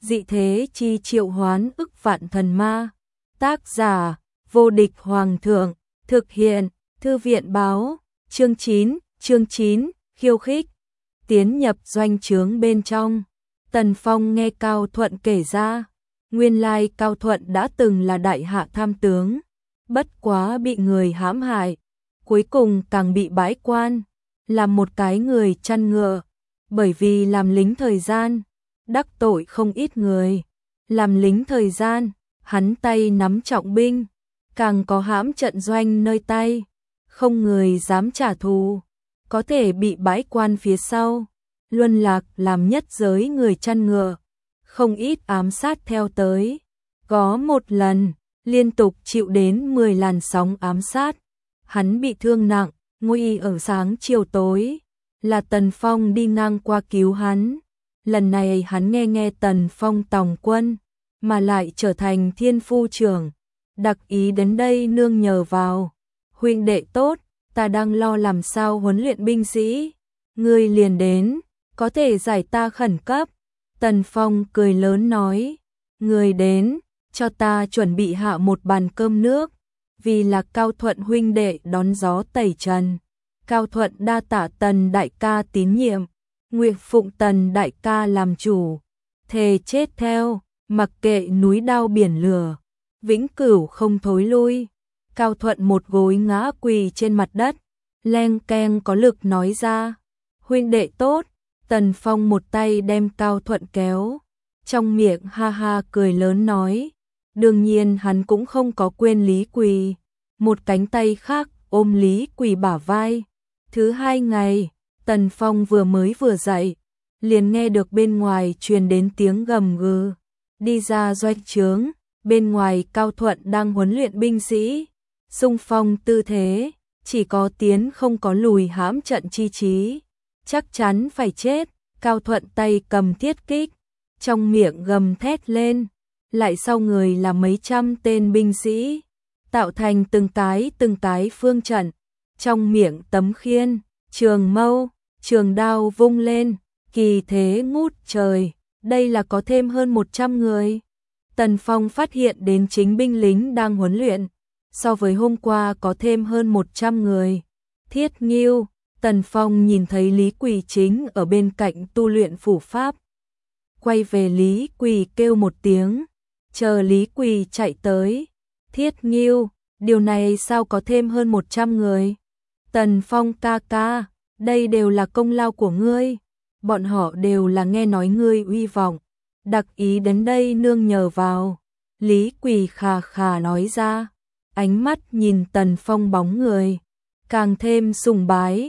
dị thế chi triệu hoán ức vạn thần ma. Tác giả, vô địch hoàng thượng, thực hiện, thư viện báo, chương 9, khiêu khích, tiến nhập doanh trướng bên trong. Tần Phong nghe Cao Thuận kể ra, nguyên lai Cao Thuận đã từng là đại hạ tham tướng, bất quá bị người hãm hại, cuối cùng càng bị bãi quan, làm một cái người chăn ngựa, bởi vì làm lính thời gian, đắc tội không ít người. Làm lính thời gian, hắn tay nắm trọng binh, càng có hãm trận doanh nơi tay, không người dám trả thù, có thể bị bãi quan phía sau, luân lạc làm nhất giới người chăn ngựa, không ít ám sát theo tới. Có một lần, liên tục chịu đến 10 làn sóng ám sát, hắn bị thương nặng, nguy ở sáng chiều tối, là Tần Phong đi ngang qua cứu hắn. Lần này hắn nghe Tần Phong tòng quân, mà lại trở thành thiên phu trưởng, đặc ý đến đây nương nhờ vào. Huynh đệ tốt, ta đang lo làm sao huấn luyện binh sĩ, ngươi liền đến, có thể giải ta khẩn cấp. Tần Phong cười lớn nói, ngươi đến, cho ta chuẩn bị hạ một bàn cơm nước, vì là Cao Thuận huynh đệ đón gió tẩy trần. Cao Thuận đa tạ Tần đại ca tín nhiệm, nguyện phụng Tần đại ca làm chủ, thề chết theo, mặc kệ núi đao biển lửa, vĩnh cửu không thối lui. Cao Thuận một gối ngã quỳ trên mặt đất, leng keng có lực nói ra, huynh đệ tốt. Tần Phong một tay đem Cao Thuận kéo, trong miệng ha ha cười lớn nói, đương nhiên hắn cũng không có quên Lý Quỳ, một cánh tay khác ôm Lý Quỳ bả vai. Thứ hai ngày, Tần Phong vừa dậy, liền nghe được bên ngoài truyền đến tiếng gầm gừ, đi ra doanh trướng, bên ngoài Cao Thuận đang huấn luyện binh sĩ, xung phong tư thế, chỉ có tiến không có lùi hãm trận chi trí, chắc chắn phải chết. Cao Thuận tay cầm thiết kích, trong miệng gầm thét lên, lại sau người là mấy trăm tên binh sĩ, tạo thành từng cái phương trận, trong miệng tấm khiên, trường mâu, trường đao vung lên, kỳ thế ngút trời, đây là có thêm hơn 100 người. Tần Phong phát hiện đến chính binh lính đang huấn luyện, so với hôm qua có thêm hơn 100 người. Thiết Ngưu, Tần Phong nhìn thấy Lý Quỳ chính ở bên cạnh tu luyện phủ pháp. Quay về Lý Quỳ kêu một tiếng, chờ Lý Quỳ chạy tới. Thiết Ngưu, điều này sao có thêm hơn 100 người? Tần Phong ca ca, đây đều là công lao của ngươi. Bọn họ đều là nghe nói ngươi uy vọng, đặc ý đến đây nương nhờ vào. Lý Quỳ khà khà nói ra, ánh mắt nhìn Tần Phong bóng người, càng thêm sùng bái.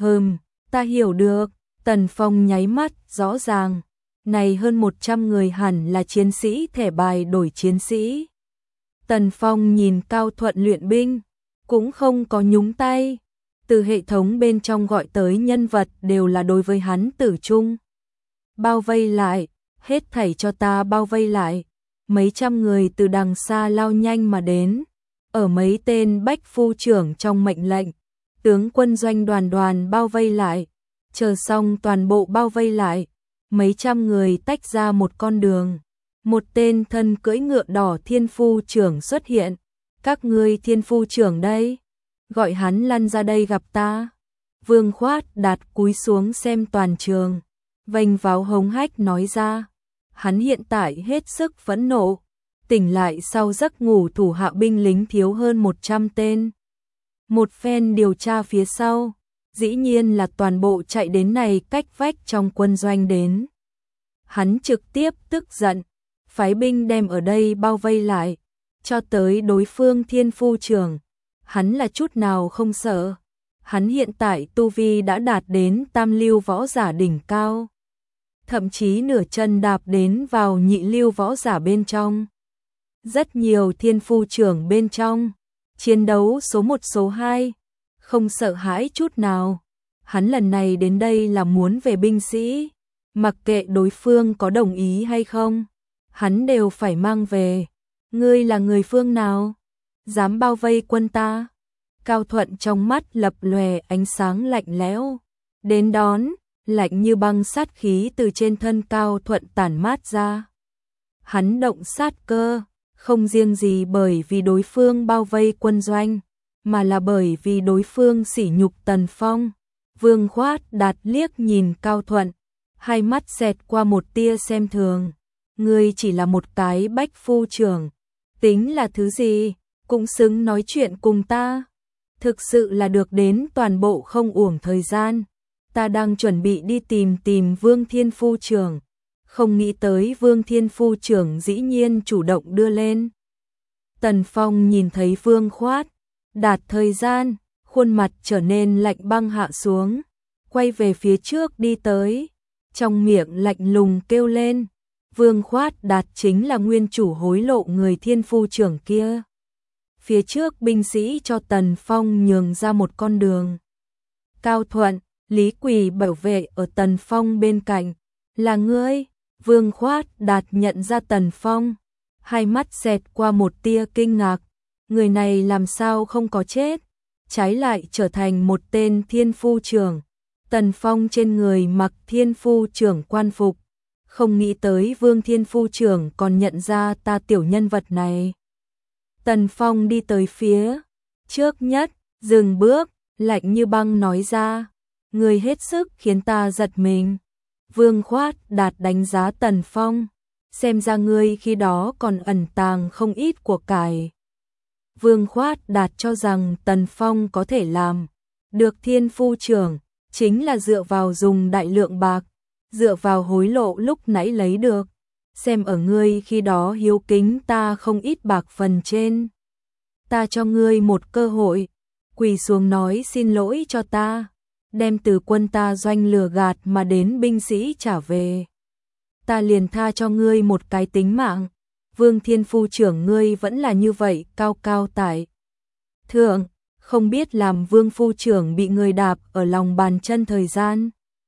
Ta hiểu được. Tần Phong nháy mắt, rõ ràng, này hơn 100 người hẳn là chiến sĩ thẻ bài đổi chiến sĩ. Tần Phong nhìn Cao Thuận luyện binh, cũng không có nhúng tay, từ hệ thống bên trong gọi tới nhân vật đều là đối với hắn tử trung. Bao vây lại, hết thảy cho ta bao vây lại. Mấy trăm người từ đằng xa lao nhanh mà đến, ở mấy tên bách phu trưởng trong mệnh lệnh, tướng quân doanh đoàn bao vây lại, chờ xong toàn bộ bao vây lại, mấy trăm người tách ra một con đường. Một tên thân cưỡi ngựa đỏ thiên phu trưởng xuất hiện, các ngươi thiên phu trưởng đây, gọi hắn lăn ra đây gặp ta. Vương Khoát Đạt cúi xuống xem toàn trường, vênh váo hống hách nói ra, hắn hiện tại hết sức phẫn nộ, tỉnh lại sau giấc ngủ thủ hạ binh lính thiếu hơn 100 tên. Một phen điều tra phía sau, dĩ nhiên là toàn bộ chạy đến này cách vách trong quân doanh đến. Hắn trực tiếp tức giận, phái binh đem ở đây bao vây lại, cho tới đối phương thiên phu trưởng, hắn là chút nào không sợ. Hắn hiện tại tu vi đã đạt đến tam lưu võ giả đỉnh cao, thậm chí nửa chân đạp đến vào nhị lưu võ giả bên trong. Rất nhiều thiên phu trưởng bên trong, chiến đấu số 1 số 2, không sợ hãi chút nào. Hắn lần này đến đây là muốn về binh sĩ, mặc kệ đối phương có đồng ý hay không, hắn đều phải mang về. Ngươi là người phương nào? Dám bao vây quân ta? Cao Thuận trong mắt lập lòe ánh sáng lạnh lẽo, đến đón, lạnh như băng sát khí từ trên thân Cao Thuận tản mát ra. hắn động sát cơ, không riêng gì bởi vì đối phương bao vây quân doanh, mà là bởi vì đối phương sỉ nhục Tần Phong. Vương Khoát Đạt liếc nhìn Cao Thuận, hai mắt xẹt qua một tia xem thường. Ngươi chỉ là một cái bách phu trưởng, tính là thứ gì, cũng xứng nói chuyện cùng ta. Thực sự là được đến toàn bộ không uổng thời gian. Ta đang chuẩn bị đi tìm Vương Thiên Phu trưởng, không nghĩ tới Vương Thiên Phu trưởng dĩ nhiên chủ động đưa lên. Tần Phong nhìn thấy Vương Khoát Đạt thời gian, khuôn mặt trở nên lạnh băng hạ xuống, quay về phía trước đi tới, trong miệng lạnh lùng kêu lên. Vương Khoát Đạt chính là nguyên chủ hối lộ người Thiên Phu trưởng kia. Phía trước binh sĩ cho Tần Phong nhường ra một con đường. Cao Thuận, Lý Quỳ bảo vệ ở Tần Phong bên cạnh. Là ngươi? Vương Khoát Đạt nhận ra Tần Phong, hai mắt xẹt qua một tia kinh ngạc. Người này làm sao không có chết, trái lại trở thành một tên Thiên Phu trưởng. Tần Phong trên người mặc Thiên Phu trưởng quan phục, không nghĩ tới Vương Thiên Phu trưởng còn nhận ra ta tiểu nhân vật này. Tần Phong đi tới phía trước nhất, dừng bước, lạnh như băng nói ra. Người hết sức khiến ta giật mình. Vương Khoát Đạt đánh giá Tần Phong, xem ra ngươi khi đó còn ẩn tàng không ít của cải. Vương Khoát Đạt cho rằng Tần Phong có thể làm được Thiên Phu trưởng, chính là dựa vào dùng đại lượng bạc, dựa vào hối lộ lúc nãy lấy được. Xem ở ngươi khi đó hiếu kính ta không ít bạc phần trên. Ta cho ngươi một cơ hội, quỳ xuống nói xin lỗi cho ta, đem từ quân ta doanh lừa gạt mà đến binh sĩ trả về. Ta liền tha cho ngươi một cái tính mạng. Vương Thiên Phu trưởng ngươi vẫn là như vậy cao cao tại thượng, không biết làm Vương Phu trưởng bị người đạp ở lòng bàn chân thời gian,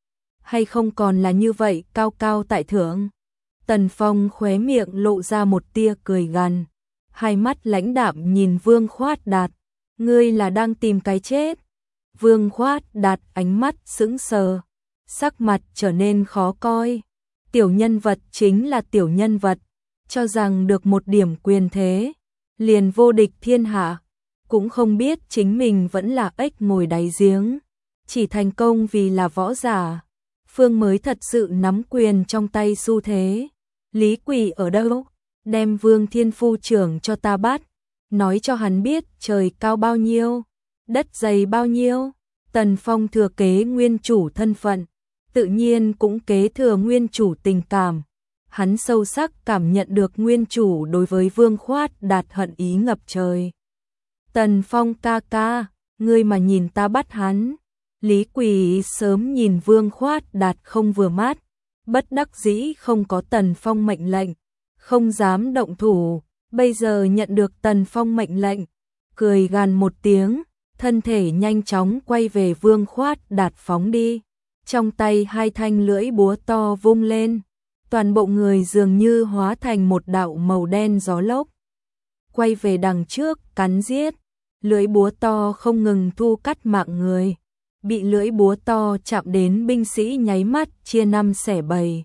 hay không còn là như vậy cao cao tại thượng. Tần Phong khóe miệng lộ ra một tia cười gằn, hai mắt lãnh đạm nhìn Vương Khoát Đạt. Ngươi là đang tìm cái chết? Vương Khoát Đạt ánh mắt sững sờ, sắc mặt trở nên khó coi. Tiểu nhân vật chính là tiểu nhân vật, cho rằng được một điểm quyền thế, liền vô địch thiên hạ, cũng không biết chính mình vẫn là ếch ngồi đáy giếng, chỉ thành công vì là võ giả. Phương mới thật sự nắm quyền trong tay xu thế. Lý Quỳ ở đâu? Đem Vương Thiên Phu trưởng cho ta bắt, nói cho hắn biết trời cao bao nhiêu, đất dày bao nhiêu. Tần Phong thừa kế nguyên chủ thân phận, tự nhiên cũng kế thừa nguyên chủ tình cảm. Hắn sâu sắc cảm nhận được nguyên chủ đối với Vương Khoát Đạt hận ý ngập trời. Tần Phong ca ca, ngươi mà nhìn ta bắt hắn. Lý Quỳ sớm nhìn Vương Khoát Đạt không vừa mắt, bất đắc dĩ không có Tần Phong mệnh lệnh, không dám động thủ. Bây giờ nhận được Tần Phong mệnh lệnh, cười gằn một tiếng, thân thể nhanh chóng quay về Vương Khoát Đạt phóng đi. Trong tay hai thanh lưỡi búa to vung lên, toàn bộ người dường như hóa thành một đạo màu đen gió lốc, quay về đằng trước cắn giết. Lưỡi búa to không ngừng thu cắt mạng người, bị lưỡi búa to chạm đến binh sĩ nháy mắt chia năm xẻ bảy.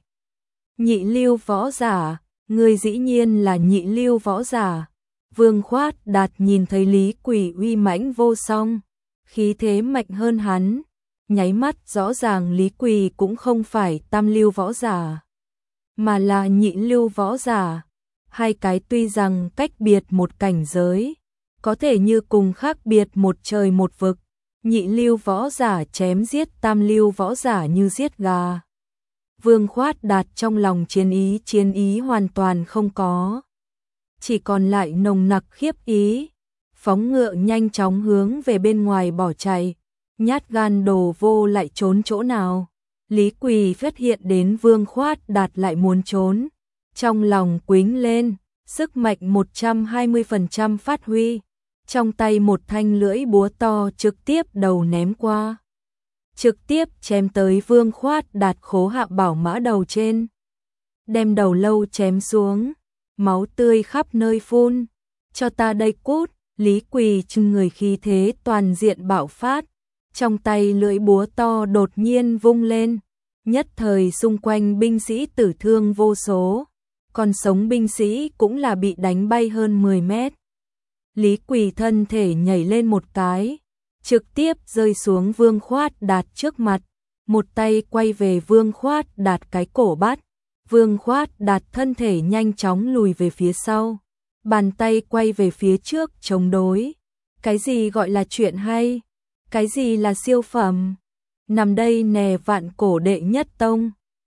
Nhị lưu võ giả, người dĩ nhiên là nhị lưu võ giả. Vương Khoát Đạt nhìn thấy Lý Quỳ uy mãnh vô song, khí thế mạnh hơn hắn, nháy mắt rõ ràng Lý Quỳ cũng không phải tam lưu võ giả, mà là nhị lưu võ giả. Hai cái tuy rằng cách biệt một cảnh giới, có thể như cùng khác biệt một trời một vực. Nhị lưu võ giả chém giết tam lưu võ giả như giết gà. Vương Khoát Đạt trong lòng chiến ý hoàn toàn không có, chỉ còn lại nồng nặc khiếp ý. Phóng ngựa nhanh chóng hướng về bên ngoài bỏ chạy, nhát gan đồ vô lại trốn chỗ nào. Lý Quỳ phát hiện đến Vương Khoát Đạt lại muốn trốn, trong lòng quĩnh lên, sức mạnh 120% phát huy. Trong tay một thanh lưỡi búa to trực tiếp đầu ném qua, trực tiếp chém tới Vương Khoát Đạt khố hạ bảo mã đầu trên, đem đầu lâu chém xuống, máu tươi khắp nơi phun. Cho ta đây cút. Lý Quỳ trừng người khí thế toàn diện bạo phát, trong tay lưỡi búa to đột nhiên vung lên, nhất thời xung quanh binh sĩ tử thương vô số. còn sống binh sĩ cũng là bị đánh bay hơn 10 mét. Lý Quỳ thân thể nhảy lên một cái, trực tiếp rơi xuống Vương Khoát Đạt trước mặt, một tay quay về Vương Khoát Đạt cái cổ bắt. Vương Khoát Đạt thân thể nhanh chóng lùi về phía sau, bàn tay quay về phía trước chống đối. Cái gì gọi là chuyện hay? Cái gì là siêu phẩm? Nằm đây nè vạn cổ đệ nhất tông.